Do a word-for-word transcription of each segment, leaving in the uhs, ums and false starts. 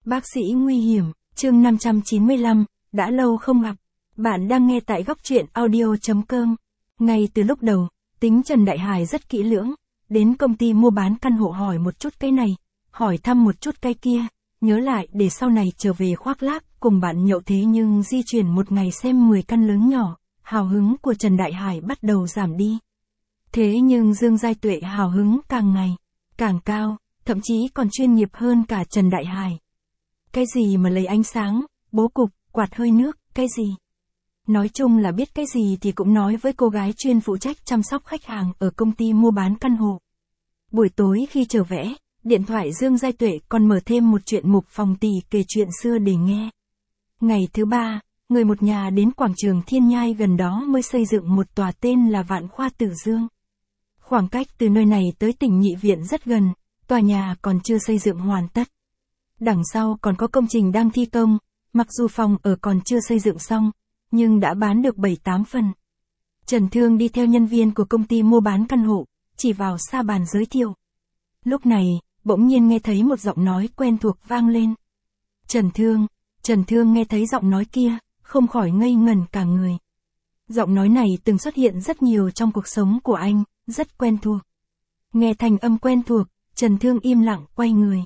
Bác sĩ nguy hiểm, chương năm trăm chín mươi lăm, đã lâu không gặp. Bạn đang nghe tại góc truyện audio chấm com. Ngay từ lúc đầu, tính Trần Đại Hải rất kỹ lưỡng, đến công ty mua bán căn hộ hỏi một chút cái này, hỏi thăm một chút cái kia, nhớ lại để sau này trở về khoác lác cùng bạn nhậu. Thế nhưng di chuyển một ngày xem mười căn lớn nhỏ, hào hứng của Trần Đại Hải bắt đầu giảm đi. Thế nhưng Dương Giai Tuệ hào hứng càng ngày càng cao, thậm chí còn chuyên nghiệp hơn cả Trần Đại Hải. Cái gì mà lấy ánh sáng, bố cục, quạt hơi nước, cái gì? Nói chung là biết cái gì thì cũng nói với cô gái chuyên phụ trách chăm sóc khách hàng ở công ty mua bán căn hộ. Buổi tối khi chờ vẽ, điện thoại Dương Giai Tuệ còn mở thêm một chuyện mục phòng tỳ kể chuyện xưa để nghe. Ngày thứ ba, người một nhà đến quảng trường Thiên Nhai gần đó mới xây dựng một tòa tên là Vạn Khoa Tử Dương. Khoảng cách từ nơi này tới tỉnh Nhị Viện rất gần, tòa nhà còn chưa xây dựng hoàn tất. Đằng sau còn có công trình đang thi công, mặc dù phòng ở còn chưa xây dựng xong, nhưng đã bán được bảy tám phần. Trần Thương đi theo nhân viên của công ty mua bán căn hộ, chỉ vào sa bàn giới thiệu. Lúc này, bỗng nhiên nghe thấy một giọng nói quen thuộc vang lên. Trần Thương, Trần Thương nghe thấy giọng nói kia, không khỏi ngây ngẩn cả người. Giọng nói này từng xuất hiện rất nhiều trong cuộc sống của anh, rất quen thuộc. Nghe thành âm quen thuộc, Trần Thương im lặng quay người.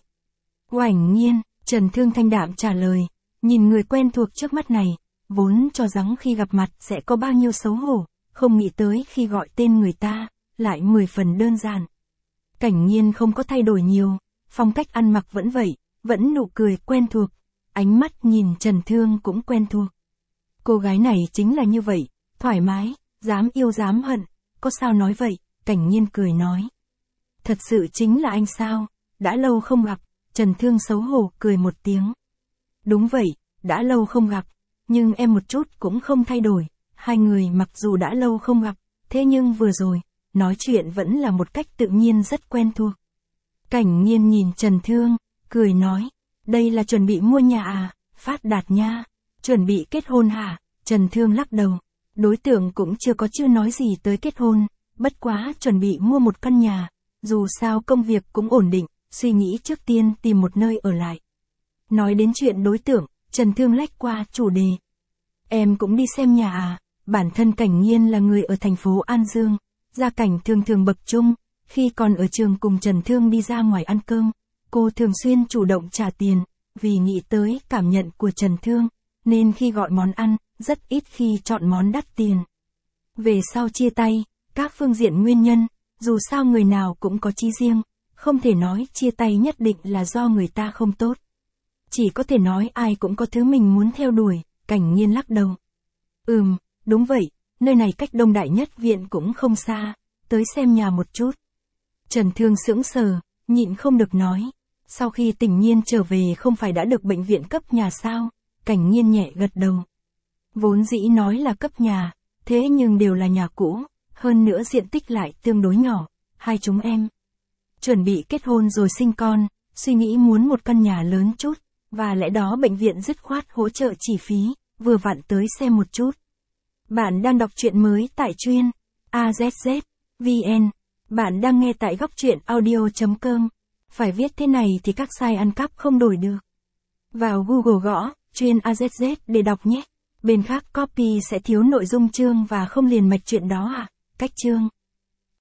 Oảnh Nhiên, Trần Thương thanh đạm trả lời, nhìn người quen thuộc trước mắt này, vốn cho rằng khi gặp mặt sẽ có bao nhiêu xấu hổ, không nghĩ tới khi gọi tên người ta, lại mười phần đơn giản. Cảnh Nhiên không có thay đổi nhiều, phong cách ăn mặc vẫn vậy, vẫn nụ cười quen thuộc, ánh mắt nhìn Trần Thương cũng quen thuộc. Cô gái này chính là như vậy, thoải mái, dám yêu dám hận, có sao nói vậy, Cảnh Nhiên cười nói. Thật sự chính là anh sao, đã lâu không gặp. Trần Thương xấu hổ cười một tiếng. Đúng vậy, đã lâu không gặp, nhưng em một chút cũng không thay đổi. Hai người mặc dù đã lâu không gặp, thế nhưng vừa rồi, nói chuyện vẫn là một cách tự nhiên rất quen thuộc. Cảnh Nhiên nhìn Trần Thương, cười nói, đây là chuẩn bị mua nhà à, phát đạt nha, chuẩn bị kết hôn hả? Trần Thương lắc đầu, đối tượng cũng chưa có chưa nói gì tới kết hôn, bất quá chuẩn bị mua một căn nhà, dù sao công việc cũng ổn định. Suy nghĩ trước tiên tìm một nơi ở lại. Nói đến chuyện đối tượng, Trần Thương lách qua chủ đề. Em cũng đi xem nhà à, bản thân Cảnh Nhiên là người ở thành phố An Dương, gia cảnh thường thường bậc trung, khi còn ở trường cùng Trần Thương đi ra ngoài ăn cơm, cô thường xuyên chủ động trả tiền, vì nghĩ tới cảm nhận của Trần Thương, nên khi gọi món ăn, rất ít khi chọn món đắt tiền. Về sau chia tay, các phương diện nguyên nhân, dù sao người nào cũng có chí riêng. Không thể nói chia tay nhất định là do người ta không tốt. Chỉ có thể nói ai cũng có thứ mình muốn theo đuổi, Cảnh Nhiên lắc đầu. Ừm, đúng vậy, nơi này cách Đông Đại Nhất Viện cũng không xa, tới xem nhà một chút. Trần Thương sững sờ, nhịn không được nói. Sau khi Tình Nhiên trở về không phải đã được bệnh viện cấp nhà sao? Cảnh Nhiên nhẹ gật đầu. Vốn dĩ nói là cấp nhà, thế nhưng đều là nhà cũ, hơn nữa diện tích lại tương đối nhỏ, hai chúng em. Chuẩn bị kết hôn rồi sinh con, suy nghĩ muốn một căn nhà lớn chút, và lẽ đó bệnh viện dứt khoát hỗ trợ chi phí, vừa vặn tới xem một chút. Bạn đang đọc truyện mới tại truyện a zét zét chấm vê en, bạn đang nghe tại góc truyện audio chấm com, phải viết thế này thì các sai ăn cắp không đổi được. Vào Google gõ, truyện a zét zét để đọc nhé, bên khác copy sẽ thiếu nội dung chương và không liền mạch chuyện đó à, cách chương.